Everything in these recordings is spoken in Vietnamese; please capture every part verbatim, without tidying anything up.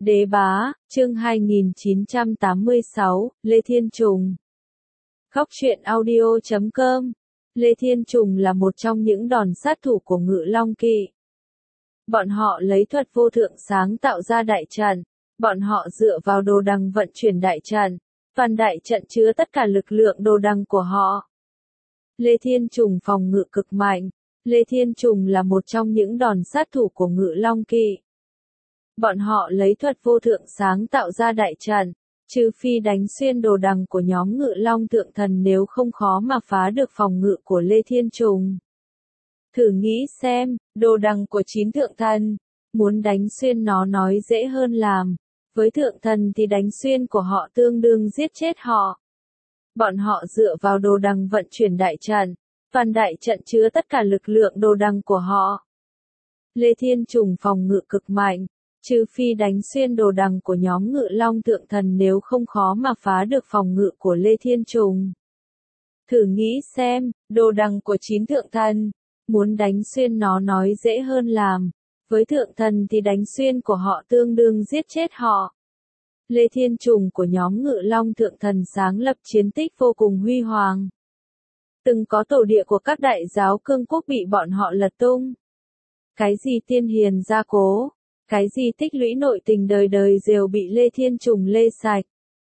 Đế bá, chương hai nghìn chín trăm tám mươi sáu, Lê Thiên Trùng. Khóc truyện audio chấm com. Lê Thiên Trùng là một trong những đòn sát thủ của Ngự Long Kỵ. Bọn họ lấy thuật vô thượng sáng tạo ra đại trận. Bọn họ dựa vào đồ đằng vận chuyển đại trận. Toàn đại trận chứa tất cả lực lượng đồ đằng của họ. Lê Thiên Trùng phòng ngự cực mạnh. Lê Thiên Trùng là một trong những đòn sát thủ của Ngự Long Kỵ. Bọn họ lấy thuật vô thượng sáng tạo ra đại trận, trừ phi đánh xuyên đồ đằng của nhóm Ngự Long Thượng Thần nếu không khó mà phá được phòng ngự của Lê Thiên Trùng. Thử nghĩ xem, đồ đằng của chín thượng thần, muốn đánh xuyên nó nói dễ hơn làm, với thượng thần thì đánh xuyên của họ tương đương giết chết họ. Bọn họ dựa vào đồ đằng vận chuyển đại trận, toàn đại trận chứa tất cả lực lượng đồ đằng của họ. Lê Thiên Trùng phòng ngự cực mạnh. Trừ phi đánh xuyên đồ đằng của nhóm Ngự Long Thượng Thần nếu không khó mà phá được phòng ngự của Lê Thiên Trùng. Thử nghĩ xem, đồ đằng của chín thượng thần, muốn đánh xuyên nó nói dễ hơn làm, với thượng thần thì đánh xuyên của họ tương đương giết chết họ. Lê Thiên Trùng của nhóm Ngự Long Thượng Thần sáng lập chiến tích vô cùng huy hoàng. Từng có tổ địa của các đại giáo cương quốc bị bọn họ lật tung. Cái gì tiên hiền gia cố, cái gì tích lũy nội tình đời đời đều bị Lê Thiên Trùng lê sạch.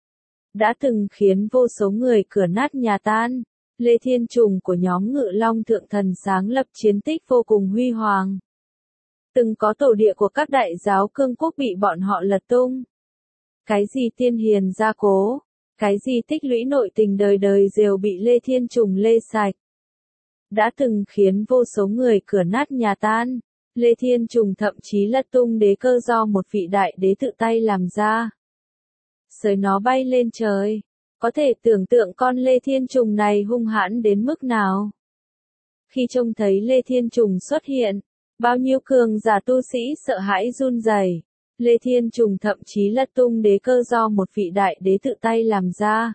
Đã từng khiến vô số người cửa nát nhà tan. Lê Thiên Trùng của nhóm Ngự Long Thượng Thần sáng lập chiến tích vô cùng huy hoàng. Từng có tổ địa của các đại giáo cương quốc bị bọn họ lật tung. Cái gì tiên hiền gia cố, cái gì tích lũy nội tình đời đời đều bị Lê Thiên Trùng lê sạch. Đã từng khiến vô số người cửa nát nhà tan. Lê Thiên Trùng thậm chí lật tung đế cơ do một vị đại đế tự tay làm ra. Sới nó bay lên trời. Có thể tưởng tượng con Lê Thiên Trùng này hung hãn đến mức nào. Khi trông thấy Lê Thiên Trùng xuất hiện, bao nhiêu cường giả tu sĩ sợ hãi run rẩy. Lê Thiên Trùng thậm chí lật tung đế cơ do một vị đại đế tự tay làm ra.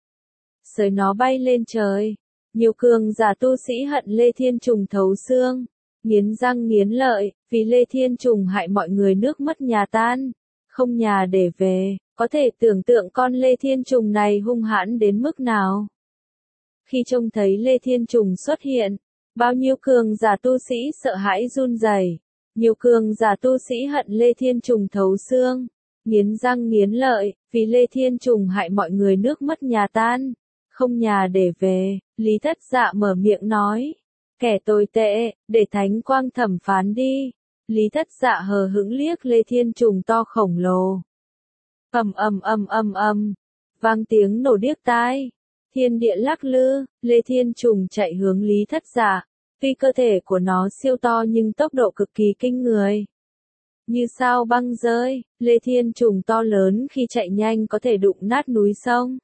Sới nó bay lên trời. Nhiều cường giả tu sĩ hận Lê Thiên Trùng thấu xương. Nghiến răng nghiến lợi, vì Lê Thiên Trùng hại mọi người nước mất nhà tan, không nhà để về, có thể tưởng tượng con Lê Thiên Trùng này hung hãn đến mức nào. Khi trông thấy Lê Thiên Trùng xuất hiện, bao nhiêu cường giả tu sĩ sợ hãi run rẩy, nhiều cường giả tu sĩ hận Lê Thiên Trùng thấu xương, nghiến răng nghiến lợi, vì Lê Thiên Trùng hại mọi người nước mất nhà tan, không nhà để về, Lý Thất Dạ mở miệng nói. Kẻ tồi tệ, để thánh quang thẩm phán đi. Lý Thất Dạ hờ hững liếc Lê Thiên Trùng to khổng lồ. Ầm ầm ầm ầm ầm, vang tiếng nổ điếc tai. Thiên địa lắc lư, Lê Thiên Trùng chạy hướng Lý Thất Dạ. Tuy cơ thể của nó siêu to nhưng tốc độ cực kỳ kinh người. Như sao băng rơi, Lê Thiên Trùng to lớn khi chạy nhanh có thể đụng nát núi sông.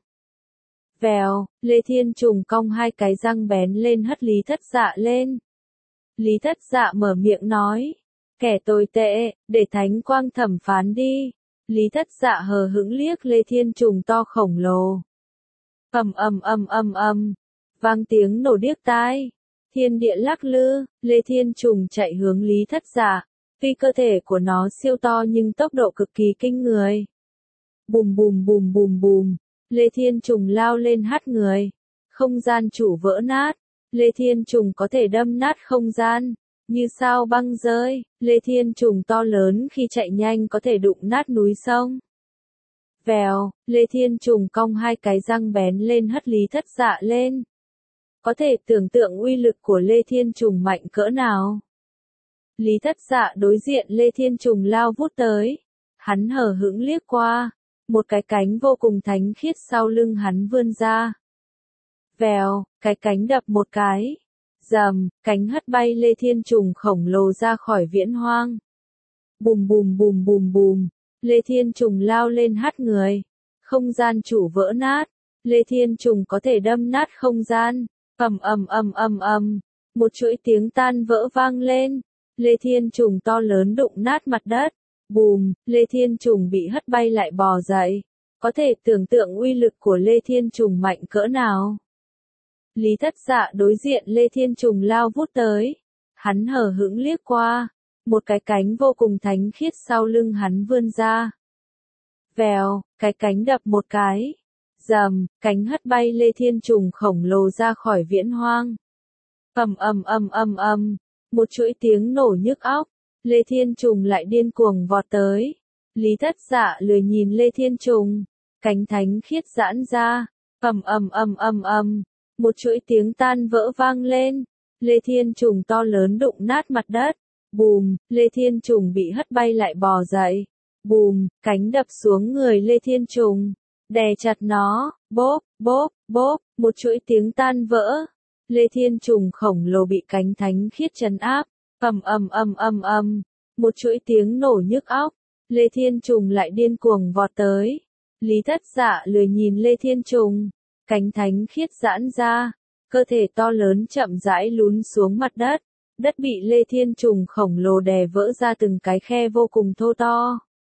Vèo, Lê Thiên Trùng cong hai cái răng bén lên hất Lý Thất Dạ lên. Lý Thất Dạ mở miệng nói. Kẻ tồi tệ, để thánh quang thẩm phán đi. Lý Thất Dạ hờ hững liếc Lê Thiên Trùng to khổng lồ. Ầm ầm ầm ầm ầm, vang tiếng nổ điếc tai. Thiên địa lắc lư, Lê Thiên Trùng chạy hướng Lý Thất Dạ. Tuy cơ thể của nó siêu to nhưng tốc độ cực kỳ kinh người. Bùm bùm bùm bùm bùm. Lê Thiên Trùng lao lên hắt người. Không gian chủ vỡ nát. Lê Thiên Trùng có thể đâm nát không gian. Như sao băng rơi. Lê Thiên Trùng to lớn khi chạy nhanh có thể đụng nát núi sông. Vèo, Lê Thiên Trùng cong hai cái răng bén lên hất Lý Thất Dạ lên. Có thể tưởng tượng uy lực của Lê Thiên Trùng mạnh cỡ nào. Lý Thất Dạ đối diện Lê Thiên Trùng lao vút tới. Hắn hờ hững liếc qua. Một cái cánh vô cùng thánh khiết sau lưng hắn vươn ra. Vèo, cái cánh đập một cái. Rầm, cánh hất bay Lê Thiên Trùng khổng lồ ra khỏi viễn hoang. Bùm bùm bùm bùm bùm, Lê Thiên Trùng lao lên hắt người. Không gian chủ vỡ nát. Lê Thiên Trùng có thể đâm nát không gian. Ầm ầm ầm ầm ầm, một chuỗi tiếng tan vỡ vang lên. Lê Thiên Trùng to lớn đụng nát mặt đất. Bùm, Lê Thiên Trùng bị hất bay lại bò dậy. Có thể tưởng tượng uy lực của Lê Thiên Trùng mạnh cỡ nào. Lý Thất Dạ đối diện Lê Thiên Trùng lao vút tới. Hắn hờ hững liếc qua. Một cái cánh vô cùng thánh khiết sau lưng hắn vươn ra. Vèo, cái cánh đập một cái. Rầm, cánh hất bay Lê Thiên Trùng khổng lồ ra khỏi viễn hoang. Ầm ầm ầm ầm ầm, một chuỗi tiếng nổ nhức óc, Lê Thiên Trùng lại điên cuồng vọt tới. Lý Thất Dạ lười nhìn Lê Thiên Trùng, cánh thánh khiết giãn ra, ầm ầm ầm ầm ầm, một chuỗi tiếng tan vỡ vang lên, Lê Thiên Trùng to lớn đụng nát mặt đất. Bùm, Lê Thiên Trùng bị hất bay lại bò dậy. Bùm, cánh đập xuống người Lê Thiên Trùng, đè chặt nó, bốp, bốp, bốp, một chuỗi tiếng tan vỡ. Lê Thiên Trùng khổng lồ bị cánh thánh khiết trấn áp, ầm ầm ầm ầm ầm, một chuỗi tiếng nổ nhức óc, Lê Thiên Trùng lại điên cuồng vọt tới. Lý Thất Dạ lười nhìn Lê Thiên Trùng, cánh thánh khiết giãn ra, cơ thể to lớn chậm rãi lún xuống mặt đất, đất bị Lê Thiên Trùng khổng lồ đè vỡ ra từng cái khe vô cùng thô to.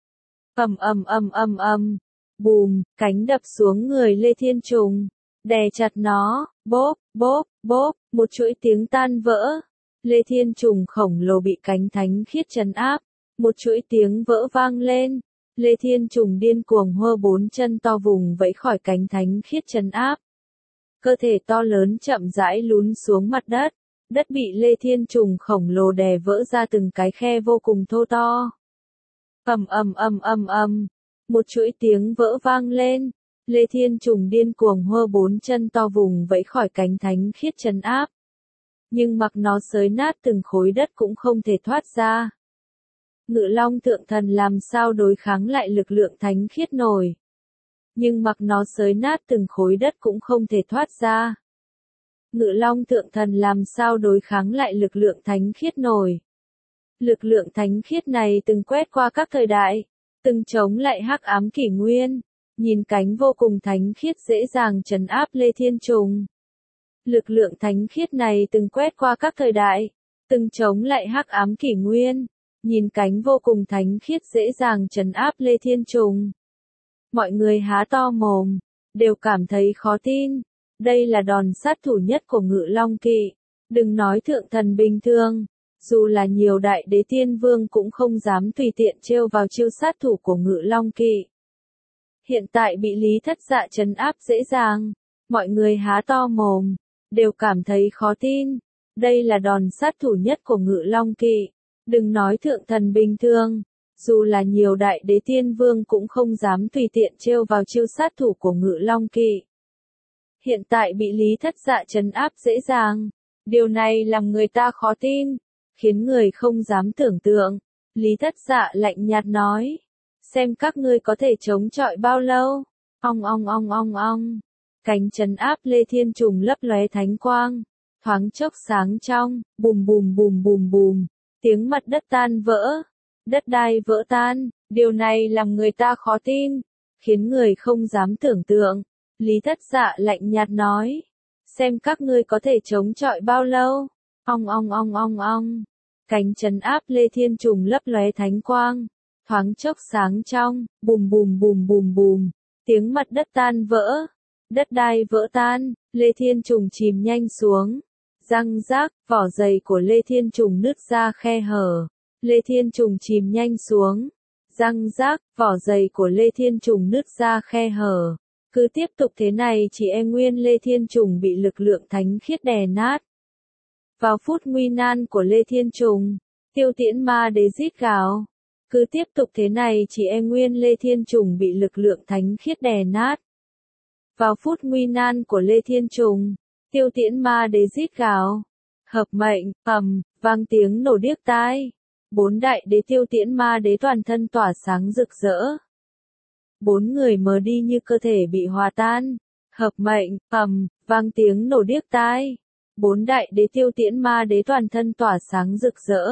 Ầm ầm ầm ầm ầm, bùm, cánh đập xuống người Lê Thiên Trùng, đè chặt nó, bốp, bốp, bốp, một chuỗi tiếng tan vỡ. Lê Thiên Trùng khổng lồ bị cánh thánh khiết trấn áp, một chuỗi tiếng vỡ vang lên. Lê Thiên Trùng điên cuồng hơ bốn chân to vùng vẫy khỏi cánh thánh khiết trấn áp. Cơ thể to lớn chậm rãi lún xuống mặt đất, đất bị Lê Thiên Trùng khổng lồ đè vỡ ra từng cái khe vô cùng thô to. Ầm ầm ầm ầm ầm, một chuỗi tiếng vỡ vang lên, Lê Thiên Trùng điên cuồng hơ bốn chân to vùng vẫy khỏi cánh thánh khiết trấn áp. Nhưng mặc nó xới nát từng khối đất cũng không thể thoát ra. Ngự Long Thượng Thần làm sao đối kháng lại lực lượng thánh khiết nổi. Nhưng mặc nó xới nát từng khối đất cũng không thể thoát ra. Ngự Long Thượng Thần làm sao đối kháng lại lực lượng thánh khiết nổi. Lực lượng thánh khiết này từng quét qua các thời đại, từng chống lại hắc ám kỷ nguyên, nhìn cánh vô cùng thánh khiết dễ dàng trấn áp Lê Thiên Trùng. Lực lượng thánh khiết này từng quét qua các thời đại, từng chống lại hắc ám kỷ nguyên, nhìn cánh vô cùng thánh khiết dễ dàng trấn áp Lê Thiên Trùng. Mọi người há to mồm, đều cảm thấy khó tin. Đây là đòn sát thủ nhất của Ngự Long Kỵ. Đừng nói thượng thần bình thường, dù là nhiều đại đế tiên vương cũng không dám tùy tiện trêu vào chiêu sát thủ của Ngự Long Kỵ. Hiện tại bị Lý Thất Dạ trấn áp dễ dàng, mọi người há to mồm, đều cảm thấy khó tin. Đây là đòn sát thủ nhất của Ngự Long Kỵ. Đừng nói thượng thần bình thường, dù là nhiều đại đế tiên vương cũng không dám tùy tiện trêu vào chiêu sát thủ của Ngự Long Kỵ. Hiện tại bị Lý Thất Dạ trấn áp dễ dàng. Điều này làm người ta khó tin, khiến người không dám tưởng tượng. Lý Thất Dạ lạnh nhạt nói, xem các ngươi có thể chống chọi bao lâu. Ong ong ong ong ong, cánh trấn áp Lê Thiên Trùng lấp lóe thánh quang, thoáng chốc sáng trong, bùm bùm bùm bùm bùm, tiếng mặt đất tan vỡ, đất đai vỡ tan. Điều này làm người ta khó tin, khiến người không dám tưởng tượng. Lý Thất Dạ lạnh nhạt nói, xem các ngươi có thể chống chọi bao lâu. Ong ong ong ong ong, cánh trấn áp Lê Thiên Trùng lấp lóe thánh quang, thoáng chốc sáng trong, bùm bùm bùm bùm bùm, tiếng mặt đất tan vỡ, đất đai vỡ tan, Lê Thiên Trùng chìm nhanh xuống. Răng rác, vỏ dày của Lê Thiên Trùng nứt ra khe hở. Lê Thiên Trùng chìm nhanh xuống. Răng rác, vỏ dày của Lê Thiên Trùng nứt ra khe hở. Cứ tiếp tục thế này chỉ e nguyên Lê Thiên Trùng bị lực lượng thánh khiết đè nát. Vào phút nguy nan của Lê Thiên Trùng, Tiêu Tiễn Ma Đế rít gào. Cứ tiếp tục thế này chỉ e nguyên Lê Thiên Trùng bị lực lượng thánh khiết đè nát. Vào phút nguy nan của Lê Thiên Trùng, Tiêu Tiễn Ma Đế rít gào. Hợp mệnh, ầm, vang tiếng nổ điếc tai. Bốn đại đế Tiêu Tiễn Ma Đế toàn thân tỏa sáng rực rỡ. Bốn người mờ đi như cơ thể bị hòa tan. Hợp mệnh, ầm, vang tiếng nổ điếc tai. Bốn đại đế Tiêu Tiễn Ma Đế toàn thân tỏa sáng rực rỡ.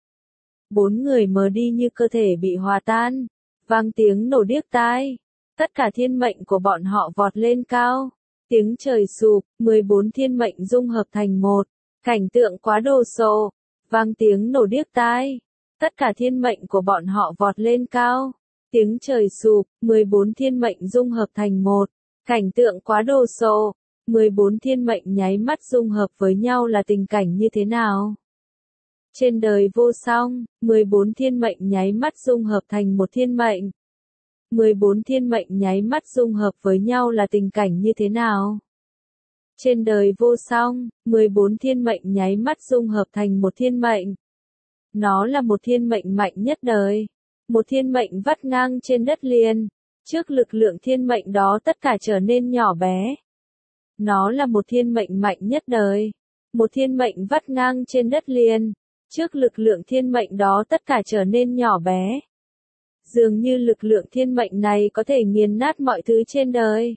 Bốn người mờ đi như cơ thể bị hòa tan. Vang tiếng nổ điếc tai. Tất cả thiên mệnh của bọn họ vọt lên cao. Tiếng trời sụp, mười bốn thiên mệnh dung hợp thành một. Cảnh tượng quá đồ sộ. Vang tiếng nổ điếc tai. Tất cả thiên mệnh của bọn họ vọt lên cao. Tiếng trời sụp, mười bốn thiên mệnh dung hợp thành một. Cảnh tượng quá đồ sộ. mười bốn thiên mệnh nháy mắt dung hợp với nhau là tình cảnh như thế nào? Trên đời vô song, mười bốn thiên mệnh nháy mắt dung hợp thành một thiên mệnh. mười bốn thiên mệnh nháy mắt dung hợp với nhau là tình cảnh như thế nào? Trên đời vô song, mười bốn thiên mệnh nháy mắt dung hợp thành một thiên mệnh. Nó là một thiên mệnh mạnh nhất đời. Một thiên mệnh vắt ngang trên đất liền. Trước lực lượng thiên mệnh đó tất cả trở nên nhỏ bé. Nó là một thiên mệnh mạnh nhất đời. Một thiên mệnh vắt ngang trên đất liền. Trước lực lượng thiên mệnh đó tất cả trở nên nhỏ bé. Dường như lực lượng thiên mệnh này có thể nghiền nát mọi thứ trên đời.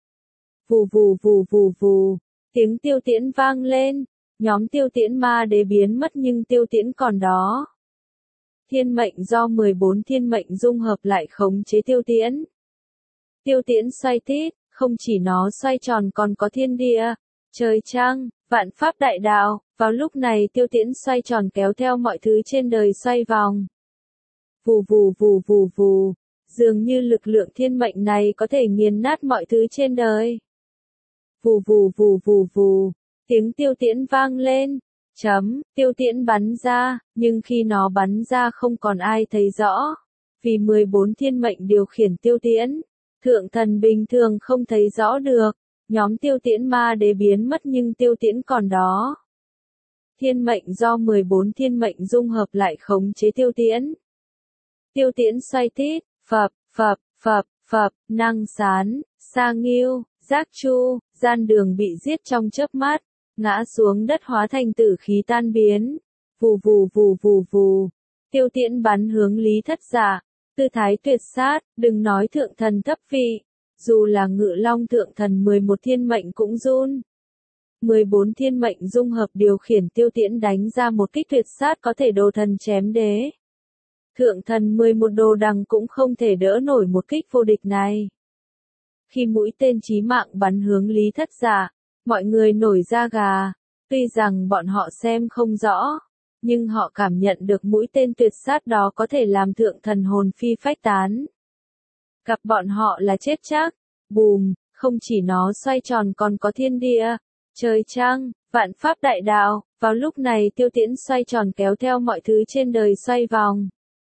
Vù vù vù vù vù, tiếng tiêu tiễn vang lên. Nhóm tiêu tiễn ma đế biến mất nhưng tiêu tiễn còn đó. Thiên mệnh do mười bốn thiên mệnh dung hợp lại khống chế tiêu tiễn. Tiêu tiễn xoay tít, không chỉ nó xoay tròn còn có thiên địa, trời trăng, vạn pháp đại đạo. Vào lúc này tiêu tiễn xoay tròn kéo theo mọi thứ trên đời xoay vòng. Vù vù vù vù vù, dường như lực lượng thiên mệnh này có thể nghiền nát mọi thứ trên đời. Vù vù vù vù vù, tiếng tiêu tiễn vang lên. Chấm, tiêu tiễn bắn ra, nhưng khi nó bắn ra không còn ai thấy rõ. Vì mười bốn thiên mệnh điều khiển tiêu tiễn, thượng thần bình thường không thấy rõ được. Nhóm tiêu tiễn ma đế biến mất nhưng tiêu tiễn còn đó. Thiên mệnh do mười bốn thiên mệnh dung hợp lại khống chế tiêu tiễn. Tiêu tiễn xoay tít, phập, phập, phập, phập, năng sán, sa nghiêu, giác chu, gian đường bị giết trong chớp mắt, ngã xuống đất hóa thành tử khí tan biến. Vù vù vù vù vù, tiêu tiễn bắn hướng Lý Thất Dạ, tư thái tuyệt sát, đừng nói thượng thần thấp vị, dù là Ngự Long thượng thần mười một thiên mệnh cũng run. mười bốn thiên mệnh dung hợp điều khiển tiêu tiễn đánh ra một kích tuyệt sát có thể đồ thần chém đế. Thượng thần mười một đồ đằng cũng không thể đỡ nổi một kích vô địch này. Khi mũi tên chí mạng bắn hướng Lý Thất Dạ, mọi người nổi da gà. Tuy rằng bọn họ xem không rõ, nhưng họ cảm nhận được mũi tên tuyệt sát đó có thể làm thượng thần hồn phi phách tán. Gặp bọn họ là chết chắc. Bùm, không chỉ nó xoay tròn còn có thiên địa, trời trăng, vạn pháp đại đạo. Vào lúc này tiêu tiễn xoay tròn kéo theo mọi thứ trên đời xoay vòng.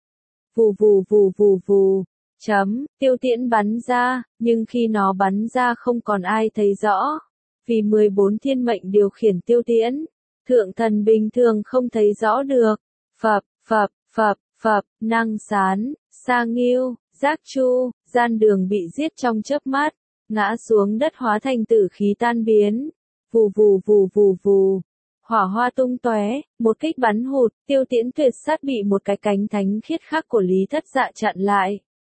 Vù vù vù vù vù, chấm, tiêu tiễn bắn ra, nhưng khi nó bắn ra không còn ai thấy rõ. Vì mười bốn thiên mệnh điều khiển tiêu tiễn, thượng thần bình thường không thấy rõ được. Phập, phập, phập, phập, năng sán, sa nghiêu, giác chu, gian đường bị giết trong chớp mắt, ngã xuống đất hóa thành tử khí tan biến. Vù vù vù vù vù, hỏa hoa tung tóe, một kích bắn hụt, tiêu tiễn tuyệt sát bị một cái cánh thánh khiết khác của Lý Thất Dạ chặn lại.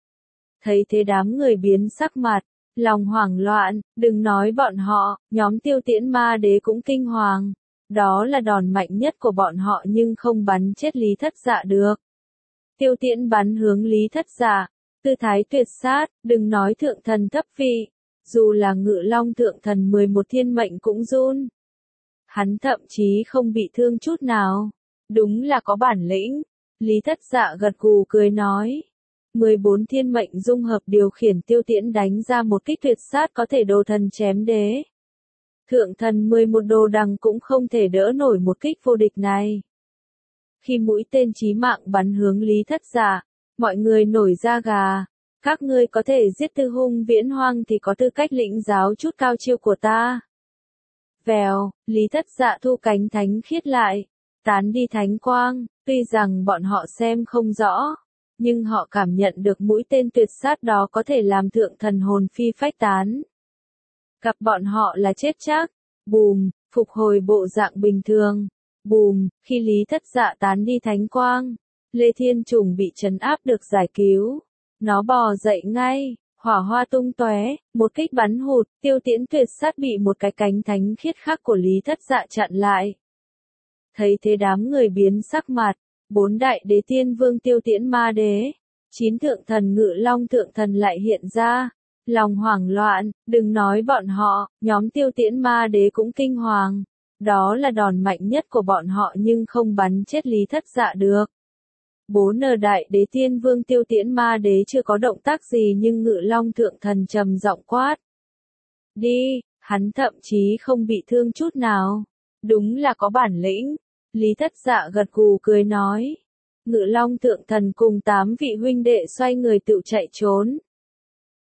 Thấy thế đám người biến sắc mặt, lòng hoảng loạn, đừng nói bọn họ, nhóm tiêu tiễn ma đế cũng kinh hoàng. Đó là đòn mạnh nhất của bọn họ nhưng không bắn chết Lý Thất Dạ được. Tiêu tiễn bắn hướng Lý Thất Dạ, tư thái tuyệt sát, đừng nói thượng thần thấp vị, dù là Ngự Long thượng thần mười một thiên mệnh cũng run. Hắn thậm chí không bị thương chút nào. Đúng là có bản lĩnh. Lý Thất Dạ gật gù cười nói. mười bốn thiên mệnh dung hợp điều khiển tiêu tiễn đánh ra một kích tuyệt sát có thể đồ thần chém đế. Thượng thần mười một đồ đằng cũng không thể đỡ nổi một kích vô địch này. Khi mũi tên chí mạng bắn hướng Lý Thất Dạ, mọi người nổi da gà. Các ngươi có thể giết Tư Hung Viễn Hoang thì có tư cách lĩnh giáo chút cao chiêu của ta. Vèo, Lý Thất Dạ thu cánh thánh khiết lại, tán đi thánh quang, tuy rằng bọn họ xem không rõ, nhưng họ cảm nhận được mũi tên tuyệt sát đó có thể làm thượng thần hồn phi phách tán. Gặp bọn họ là chết chắc. Bùm, phục hồi bộ dạng bình thường. Bùm, khi Lý Thất Dạ tán đi thánh quang, Lê Thiên Trùng bị trấn áp được giải cứu. Nó bò dậy ngay, hỏa hoa tung tóe, một kích bắn hụt, tiêu tiễn tuyệt sát bị một cái cánh thánh khiết khác của Lý Thất Dạ chặn lại. Thấy thế đám người biến sắc mặt, bốn đại đế tiên vương tiêu tiễn ma đế, chín thượng thần Ngự Long thượng thần lại hiện ra. Lòng hoảng loạn, đừng nói bọn họ, nhóm tiêu tiễn ma đế cũng kinh hoàng. Đó là đòn mạnh nhất của bọn họ nhưng không bắn chết Lý Thất Dạ được. Bốn nờ đại đế tiên vương tiêu tiễn ma đế chưa có động tác gì nhưng Ngự Long thượng thần trầm giọng quát. Đi, hắn thậm chí không bị thương chút nào. Đúng là có bản lĩnh. Lý Thất Dạ gật gù cười nói. Ngự Long thượng thần cùng tám vị huynh đệ xoay người tự chạy trốn.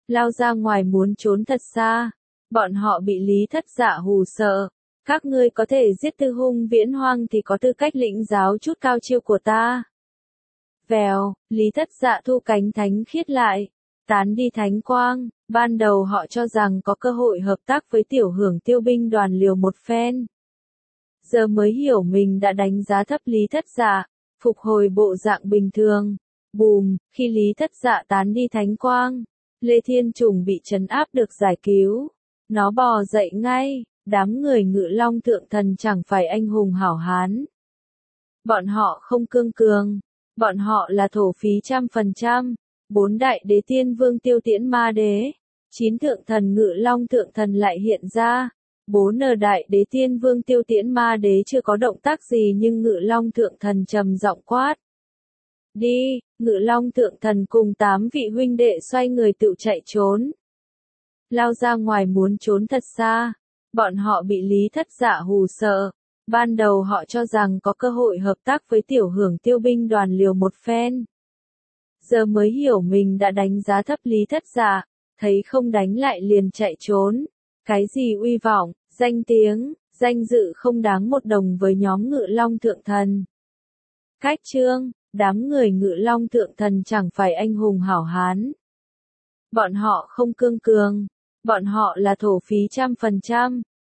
lao ra ngoài muốn trốn thật xa. Bọn họ bị Lý Thất Dạ hù sợ. Các ngươi có thể giết Tư Hung Viễn Hoang thì có tư cách lĩnh giáo chút cao chiêu của ta. Vèo, Lý Thất Dạ thu cánh thánh khiết lại, tán đi thánh quang. Ban đầu họ cho rằng có cơ hội hợp tác với tiểu hưởng tiêu binh đoàn liều một phen. Giờ mới hiểu mình đã đánh giá thấp Lý Thất Dạ, phục hồi bộ dạng bình thường. Bùm, khi Lý Thất Dạ tán đi thánh quang, Lê Thiên Trùng bị trấn áp được giải cứu. Nó bò dậy ngay, đám người Ngự Long Thượng Thần chẳng phải anh hùng hảo hán. Bọn họ không cương cường, bọn họ là thổ phí trăm phần trăm. Bốn đại đế tiên vương Tiêu Tiễn Ma Đế, chín thượng thần Ngự Long Thượng Thần lại hiện ra. Bốn nờ đại đế tiên vương Tiêu Tiễn Ma Đế chưa có động tác gì nhưng Ngự Long Thượng Thần trầm giọng quát. Đi, Ngự Long Thượng Thần cùng tám vị huynh đệ xoay người tự chạy trốn. Lao ra ngoài muốn trốn thật xa. Bọn họ bị Lý Thất Dạ hù sợ. Ban đầu họ cho rằng có cơ hội hợp tác với tiểu hưởng tiêu binh đoàn liều một phen. Giờ mới hiểu mình đã đánh giá thấp Lý Thất Dạ, thấy không đánh lại liền chạy trốn. Cái gì uy vọng, danh tiếng, danh dự không đáng một đồng với nhóm Ngự Long Thượng Thần. Cách chương, đám người Ngự Long Thượng Thần chẳng phải anh hùng hảo hán. Bọn họ không cương cường, bọn họ là thổ phí trăm phần trăm.